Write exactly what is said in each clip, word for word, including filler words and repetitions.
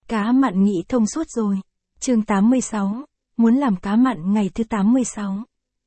Cá mặn nghĩ thông suốt rồi. Chương tám mươi sáu. Muốn làm cá mặn ngày thứ tám mươi sáu.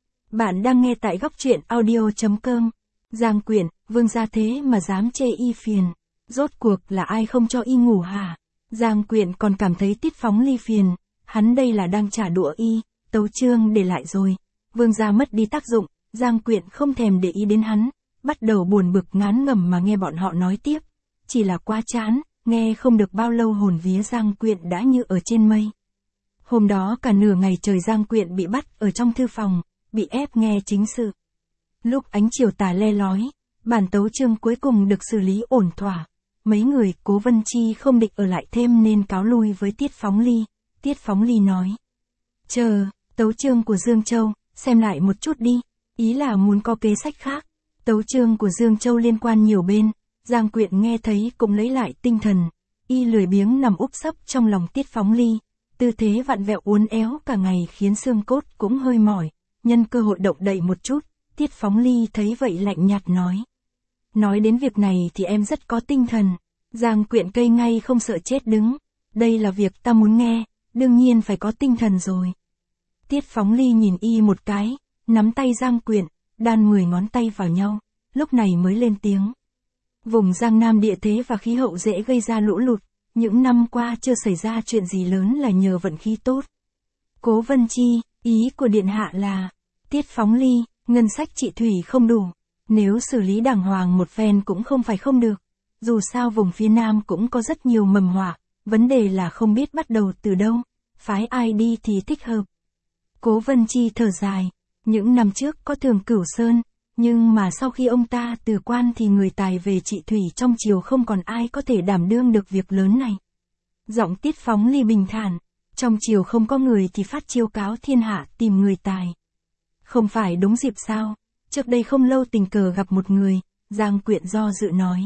Bạn đang nghe tại góc truyện audio chấm com. Giang Quyển, Vương gia thế mà dám chê y phiền. Rốt cuộc là ai không cho y ngủ hả? Giang Quyển còn cảm thấy Tiết Phóng Ly phiền. Hắn đây là đang trả đũa y, tấu chương để lại rồi. Vương gia mất đi tác dụng, Giang Quyển không thèm để ý đến hắn. Bắt đầu buồn bực ngán ngẩm mà nghe bọn họ nói tiếp. Chỉ là quá chán, nghe không được bao lâu hồn vía Giang Quyển đã như ở trên mây. Hôm đó cả nửa ngày trời Giang Quyển bị bắt ở trong thư phòng, bị ép nghe chính sự. Lúc ánh chiều tà le lói, bản tấu chương cuối cùng được xử lý ổn thỏa. Mấy người Cố Vân Chi không định ở lại thêm nên cáo lui với Tiết Phóng Ly. Tiết Phóng Ly nói: Chờ, tấu chương của Dương Châu, xem lại một chút đi. Ý là muốn có kế sách khác. Tấu chương của Dương Châu liên quan nhiều bên. Giang Quyển nghe thấy cũng lấy lại tinh thần. Y lười biếng nằm úp sấp trong lòng Tiết Phóng Ly. Tư thế vặn vẹo uốn éo cả ngày khiến xương cốt cũng hơi mỏi. Nhân cơ hội động đậy một chút, Tiết Phóng Ly thấy vậy lạnh nhạt nói: Nói đến việc này thì em rất có tinh thần. Giang Quyển cây ngay không sợ chết đứng. Đây là việc ta muốn nghe, đương nhiên phải có tinh thần rồi. Tiết Phóng Ly nhìn y một cái, nắm tay Giang Quyển, đan mười ngón tay vào nhau, lúc này mới lên tiếng. Vùng Giang Nam địa thế và khí hậu dễ gây ra lũ lụt, những năm qua chưa xảy ra chuyện gì lớn là nhờ vận khí tốt. Cố Vân Chi, ý của Điện Hạ là, Tiết Phóng Ly, ngân sách trị thủy không đủ, nếu xử lý đàng hoàng một phen cũng không phải không được. Dù sao vùng phía Nam cũng có rất nhiều mầm họa, vấn đề là không biết bắt đầu từ đâu, phái ai đi thì thích hợp. Cố Vân Chi thở dài, những năm trước có Thường Cửu Sơn, nhưng mà sau khi ông ta từ quan thì người tài về trị thủy trong triều không còn ai có thể đảm đương được việc lớn này. Giọng Tiết Phóng Ly bình thản, trong triều không có người thì phát chiêu cáo thiên hạ tìm người tài. Không phải đúng dịp sao, trước đây không lâu tình cờ gặp một người, Giang Quyển do dự nói.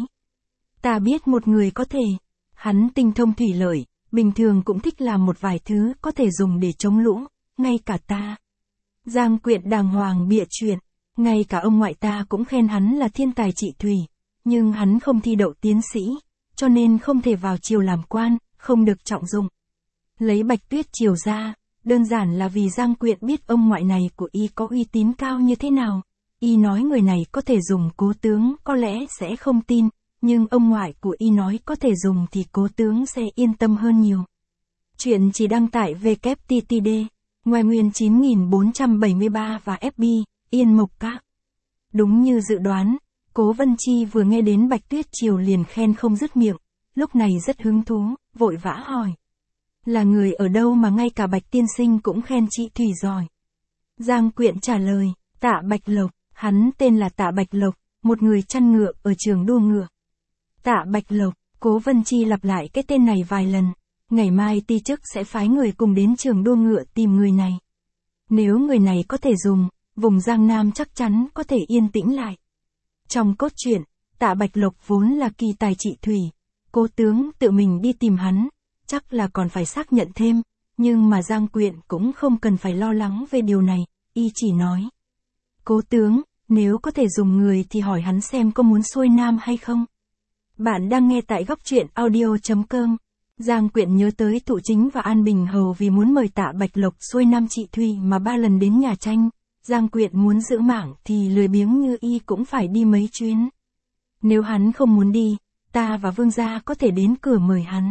Ta biết một người có thể, hắn tinh thông thủy lợi, bình thường cũng thích làm một vài thứ có thể dùng để chống lũ, ngay cả ta. Giang Quyển đàng hoàng bịa chuyện, ngay cả ông ngoại ta cũng khen hắn là thiên tài trị thủy, nhưng hắn không thi đậu tiến sĩ, cho nên không thể vào triều làm quan, không được trọng dụng. Lấy Bạch Tuyết Triều ra, đơn giản là vì Giang Quyển biết ông ngoại này của y có uy tín cao như thế nào. Y nói người này có thể dùng Cố tướng có lẽ sẽ không tin, nhưng ông ngoại của y nói có thể dùng thì Cố tướng sẽ yên tâm hơn nhiều. Chuyện chỉ đăng tải vê kép tê tê đê, ngoài nguyên chín nghìn bốn trăm bảy mươi ba và ép bê, Yên Mộc Các. Đúng như dự đoán, Cố Vân Chi vừa nghe đến Bạch Tuyết Triều liền khen không dứt miệng, lúc này rất hứng thú, vội vã hỏi. Là người ở đâu mà ngay cả Bạch tiên sinh cũng khen trị thủy giỏi? Giang Quyển trả lời, Tạ Bạch Lộc, hắn tên là Tạ Bạch Lộc, một người chăn ngựa ở trường đua ngựa. Tạ Bạch Lộc, Cố Vân Chi lặp lại cái tên này vài lần, ngày mai ti chức sẽ phái người cùng đến trường đua ngựa tìm người này. Nếu người này có thể dùng, vùng Giang Nam chắc chắn có thể yên tĩnh lại. Trong cốt truyện, Tạ Bạch Lộc vốn là kỳ tài trị thủy, Cố tướng tự mình đi tìm hắn, chắc là còn phải xác nhận thêm, nhưng mà Giang Quyển cũng không cần phải lo lắng về điều này, y chỉ nói. Cố tướng, nếu có thể dùng người thì hỏi hắn xem có muốn xuôi Nam hay không. Bạn đang nghe tại góc truyện audio chấm com. Giang Quyển nhớ tới Thụ Chính và An Bình Hầu vì muốn mời Tạ Bạch Lộc xuôi Nam trị thủy mà ba lần đến nhà tranh. Giang Quyển muốn giữ mạng thì lười biếng như y cũng phải đi mấy chuyến. Nếu hắn không muốn đi, ta và Vương gia có thể đến cửa mời hắn.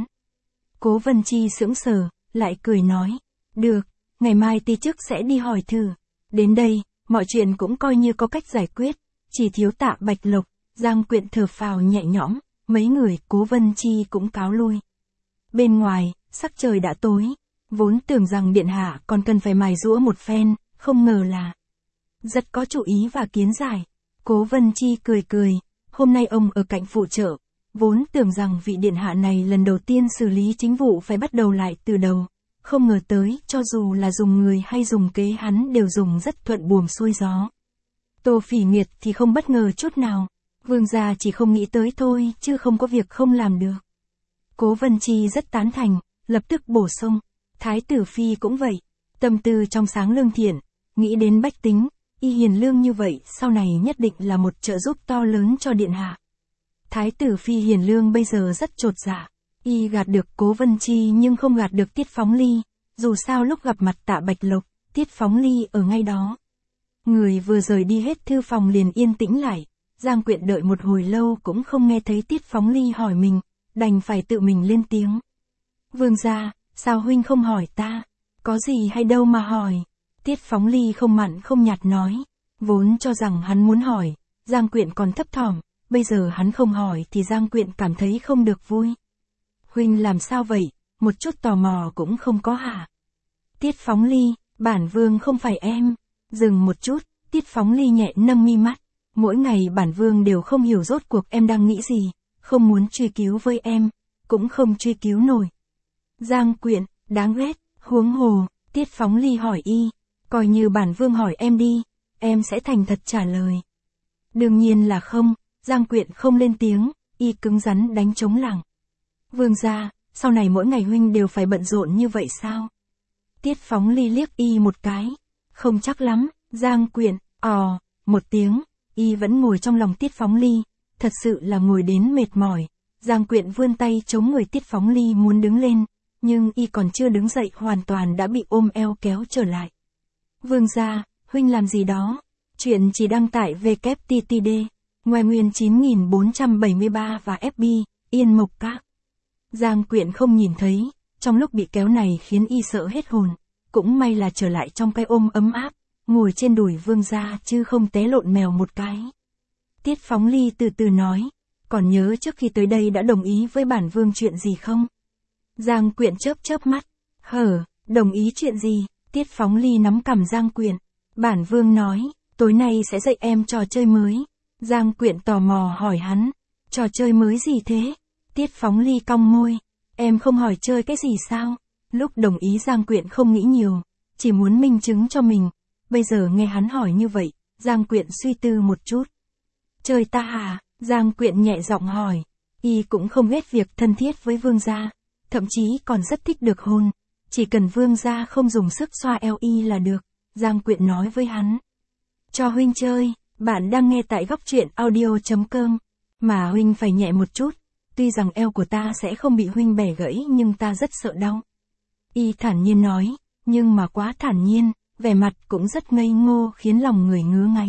Cố Vân Chi sững sờ, lại cười nói. Được, ngày mai ti chức sẽ đi hỏi thử. Đến đây, mọi chuyện cũng coi như có cách giải quyết, chỉ thiếu Tạ Bạch Lộc. Giang Quyển thở phào nhẹ nhõm, mấy người Cố Vân Chi cũng cáo lui. Bên ngoài, sắc trời đã tối, vốn tưởng rằng Điện Hạ còn cần phải mài giũa một phen, không ngờ là rất có chủ ý và kiến giải. Cố Vân Chi cười cười, hôm nay ông ở cạnh phụ trợ, vốn tưởng rằng vị Điện Hạ này lần đầu tiên xử lý chính vụ phải bắt đầu lại từ đầu, không ngờ tới cho dù là dùng người hay dùng kế hắn đều dùng rất thuận buồm xuôi gió. Tô Phỉ Nguyệt thì không bất ngờ chút nào, Vương gia chỉ không nghĩ tới thôi chứ không có việc không làm được. Cố Vân Chi rất tán thành, lập tức bổ sung, Thái tử Phi cũng vậy, tâm tư trong sáng lương thiện, nghĩ đến bách tính, y hiền lương như vậy sau này nhất định là một trợ giúp to lớn cho Điện Hạ. Thái tử Phi hiền lương bây giờ rất chột dạ, Y gạt được Cố Vân Chi nhưng không gạt được Tiết Phóng Ly, dù sao lúc gặp mặt Tạ Bạch Lộc, Tiết Phóng Ly ở ngay đó. Người vừa rời đi hết thư phòng liền yên tĩnh lại, Giang Quyện đợi một hồi lâu cũng không nghe thấy Tiết Phóng Ly hỏi mình, đành phải tự mình lên tiếng. Vương gia, sao huynh không hỏi ta? Có gì hay đâu mà hỏi? Tiết Phóng Ly không mặn không nhạt nói, vốn cho rằng hắn muốn hỏi, Giang Quyện còn thấp thỏm, bây giờ hắn không hỏi thì Giang Quyện cảm thấy không được vui. Huynh làm sao vậy, một chút tò mò cũng không có hả? Tiết Phóng Ly, bản vương không phải em. Dừng một chút, Tiết Phóng Ly nhẹ nâng mi mắt, mỗi ngày bản vương đều không hiểu rốt cuộc em đang nghĩ gì, không muốn truy cứu với em, cũng không truy cứu nổi. Giang Quyện, đáng ghét, huống hồ, Tiết Phóng Ly hỏi y, coi như bản vương hỏi em đi, em sẽ thành thật trả lời. Đương nhiên là không, Giang Quyện không lên tiếng, y cứng rắn đánh trống lảng. Vương gia, sau này mỗi ngày huynh đều phải bận rộn như vậy sao? Tiết Phóng Ly liếc y một cái, không chắc lắm, Giang Quyện, ò, một tiếng, y vẫn ngồi trong lòng Tiết Phóng Ly, thật sự là ngồi đến mệt mỏi. Giang Quyện vươn tay chống người Tiết Phóng Ly muốn đứng lên, nhưng y còn chưa đứng dậy hoàn toàn đã bị ôm eo kéo trở lại. Vương gia, huynh làm gì đó? Chuyện chỉ đăng tải vê kép tê tê đê, ngoài nguyên chín nghìn bốn trăm bảy mươi ba và ép bê, Yên Mộc Các. Giang Quyện không nhìn thấy, trong lúc bị kéo này khiến y sợ hết hồn, cũng may là trở lại trong cái ôm ấm áp, ngồi trên đùi vương gia chứ không té lộn mèo một cái. Tiết Phóng Ly từ từ nói, còn nhớ trước khi tới đây đã đồng ý với bản vương chuyện gì không? Giang Quyện chớp chớp mắt, hở, đồng ý chuyện gì? Tiết Phóng Ly nắm cằm Giang Quyện, bản vương nói, tối nay sẽ dạy em trò chơi mới. Giang Quyện tò mò hỏi hắn, trò chơi mới gì thế? Tiết Phóng Ly cong môi, em không hỏi chơi cái gì sao? Lúc đồng ý Giang Quyện không nghĩ nhiều, chỉ muốn minh chứng cho mình. Bây giờ nghe hắn hỏi như vậy, Giang Quyện suy tư một chút. Chơi ta hả? Giang Quyện nhẹ giọng hỏi. Y cũng không ghét việc thân thiết với vương gia, thậm chí còn rất thích được hôn. Chỉ cần vương gia không dùng sức xoa eo y là được, Giang Quyện nói với hắn. Cho huynh chơi, bạn đang nghe tại góc truyện audio chấm com. Mà huynh phải nhẹ một chút, tuy rằng eo của ta sẽ không bị huynh bẻ gãy nhưng ta rất sợ đau. Y thản nhiên nói, nhưng mà quá thản nhiên, vẻ mặt cũng rất ngây ngô khiến lòng người ngứa ngáy.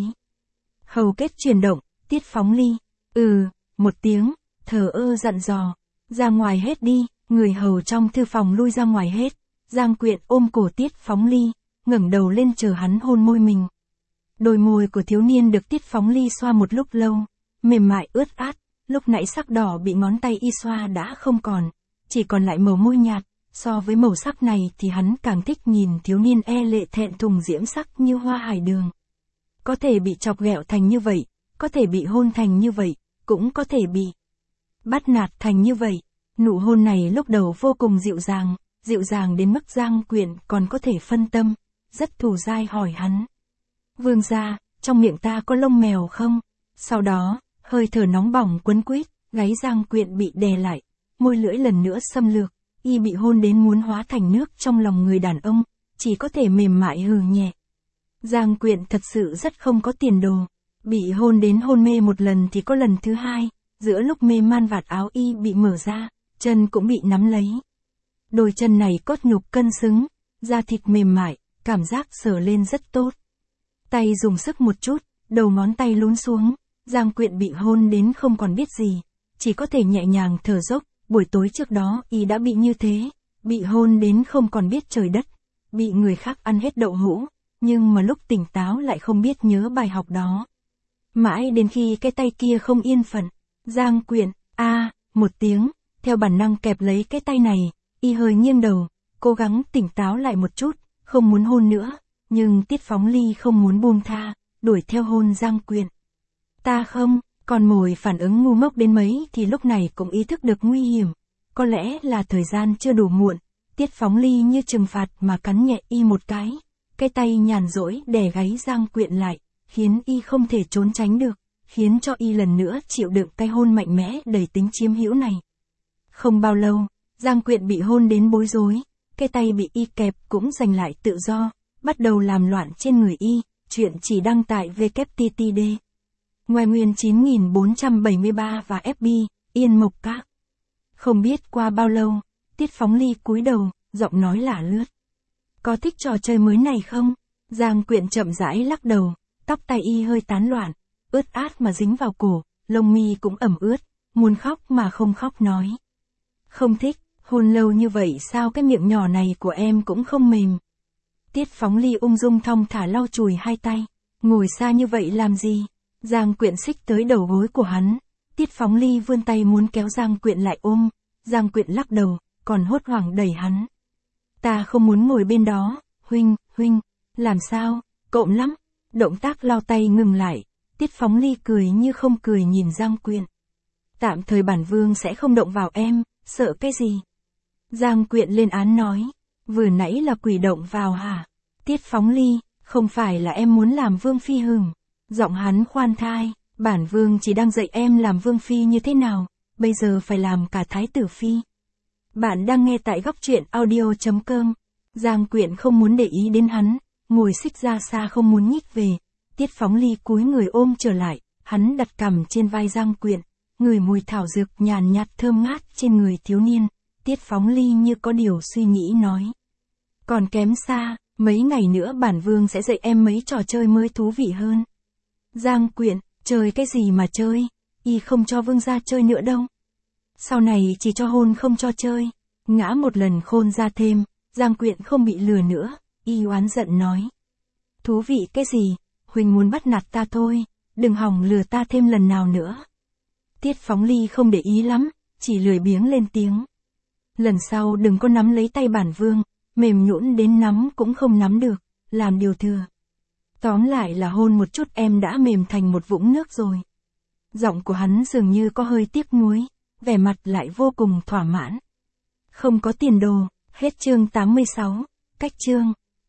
Hầu kết chuyển động, Tiết Phóng Ly, ừ, một tiếng, thờ ơ dặn dò, ra ngoài hết đi, người hầu trong thư phòng lui ra ngoài hết. Giang Quyện ôm cổ Tiết Phóng Ly, ngẩng đầu lên chờ hắn hôn môi mình. Đôi môi của thiếu niên được Tiết Phóng Ly xoa một lúc lâu, mềm mại ướt át, lúc nãy sắc đỏ bị ngón tay y xoa đã không còn, chỉ còn lại màu môi nhạt. So với màu sắc này thì hắn càng thích nhìn thiếu niên e lệ thẹn thùng diễm sắc như hoa hải đường. Có thể bị chọc ghẹo thành như vậy, có thể bị hôn thành như vậy, cũng có thể bị bắt nạt thành như vậy. Nụ hôn này lúc đầu vô cùng dịu dàng, dịu dàng đến mức Giang Quyện còn có thể phân tâm, rất thù dai hỏi hắn. Vương gia, trong miệng ta có lông mèo không? Sau đó, hơi thở nóng bỏng quấn quýt, gáy Giang Quyện bị đè lại, môi lưỡi lần nữa xâm lược. Y bị hôn đến muốn hóa thành nước trong lòng người đàn ông, chỉ có thể mềm mại hừ nhẹ. Giang Quyện thật sự rất không có tiền đồ, bị hôn đến hôn mê một lần thì có lần thứ hai, giữa lúc mê man vạt áo y bị mở ra, chân cũng bị nắm lấy. Đôi chân này cốt nhục cân xứng, da thịt mềm mại, cảm giác sờ lên rất tốt. Tay dùng sức một chút, đầu ngón tay lún xuống, Giang Quyện bị hôn đến không còn biết gì, chỉ có thể nhẹ nhàng thở dốc. Buổi tối trước đó y đã bị như thế, bị hôn đến không còn biết trời đất, bị người khác ăn hết đậu hũ, nhưng mà lúc tỉnh táo lại không biết nhớ bài học đó. Mãi đến khi cái tay kia không yên phận, Giang Quyện, a à, một tiếng, theo bản năng kẹp lấy cái tay này, y hơi nghiêng đầu, cố gắng tỉnh táo lại một chút, không muốn hôn nữa, nhưng Tiết Phóng Ly không muốn buông tha, đuổi theo hôn Giang Quyện. Ta không. Còn mồi phản ứng ngu ngốc đến mấy thì lúc này cũng ý thức được nguy hiểm. Có lẽ là thời gian chưa đủ muộn, Tiết Phóng Ly như trừng phạt mà cắn nhẹ y một cái. Cái tay nhàn rỗi đè gáy Giang Quyện lại, khiến y không thể trốn tránh được, khiến cho y lần nữa chịu đựng cái hôn mạnh mẽ đầy tính chiếm hữu này. Không bao lâu, Giang Quyện bị hôn đến bối rối, cái tay bị y kẹp cũng giành lại tự do, bắt đầu làm loạn trên người y. Chuyện chỉ đăng tại vê kép tê tê đê. Ngoài nguyên chín nghìn bốn trăm bảy mươi ba và ép bê, Yên Mộc Các. Không biết qua bao lâu, Tiết Phóng Ly cúi đầu, giọng nói lả lướt. Có thích trò chơi mới này không? Giang Quyện chậm rãi lắc đầu, tóc tai y hơi tán loạn, ướt át mà dính vào cổ, lông mi cũng ẩm ướt, muốn khóc mà không khóc nói. Không thích, hôn lâu như vậy sao cái miệng nhỏ này của em cũng không mềm. Tiết Phóng Ly ung dung thong thả lau chùi hai tay, ngồi xa như vậy làm gì? Giang Quyện xích tới đầu gối của hắn, Tiết Phóng Ly vươn tay muốn kéo Giang Quyện lại ôm, Giang Quyện lắc đầu, còn hốt hoảng đẩy hắn. Ta không muốn ngồi bên đó, huynh, huynh, làm sao, cộm lắm. Động tác lau tay ngừng lại, Tiết Phóng Ly cười như không cười nhìn Giang Quyện. Tạm thời bản vương sẽ không động vào em, sợ cái gì? Giang Quyện lên án nói, vừa nãy là quỷ động vào hả? Tiết Phóng Ly, không phải là em muốn làm vương phi hửng. Giọng hắn khoan thai, bản vương chỉ đang dạy em làm vương phi như thế nào, bây giờ phải làm cả thái tử phi. Bạn đang nghe tại góc truyện audio chấm com. Giang Quyện không muốn để ý đến hắn, ngồi xích ra xa không muốn nhích về. Tiết Phóng Ly cúi người ôm trở lại, hắn đặt cằm trên vai Giang Quyện, ngửi mùi thảo dược nhàn nhạt thơm ngát trên người thiếu niên. Tiết Phóng Ly như có điều suy nghĩ nói. Còn kém xa, mấy ngày nữa bản vương sẽ dạy em mấy trò chơi mới thú vị hơn. Giang Quyện, chơi cái gì mà chơi, y không cho vương gia chơi nữa đâu. Sau này chỉ cho hôn không cho chơi, ngã một lần khôn ra thêm, Giang Quyện không bị lừa nữa, y oán giận nói. Thú vị cái gì, huynh muốn bắt nạt ta thôi, đừng hòng lừa ta thêm lần nào nữa. Tiết Phóng Ly không để ý lắm, chỉ lười biếng lên tiếng. Lần sau đừng có nắm lấy tay bản vương, mềm nhũn đến nắm cũng không nắm được, làm điều thừa. Tóm lại là hôn một chút em đã mềm thành một vũng nước rồi. Giọng của hắn dường như có hơi tiếc nuối, vẻ mặt lại vô cùng thỏa mãn. Không có tiền đồ, hết chương tám mươi sáu, cách chương.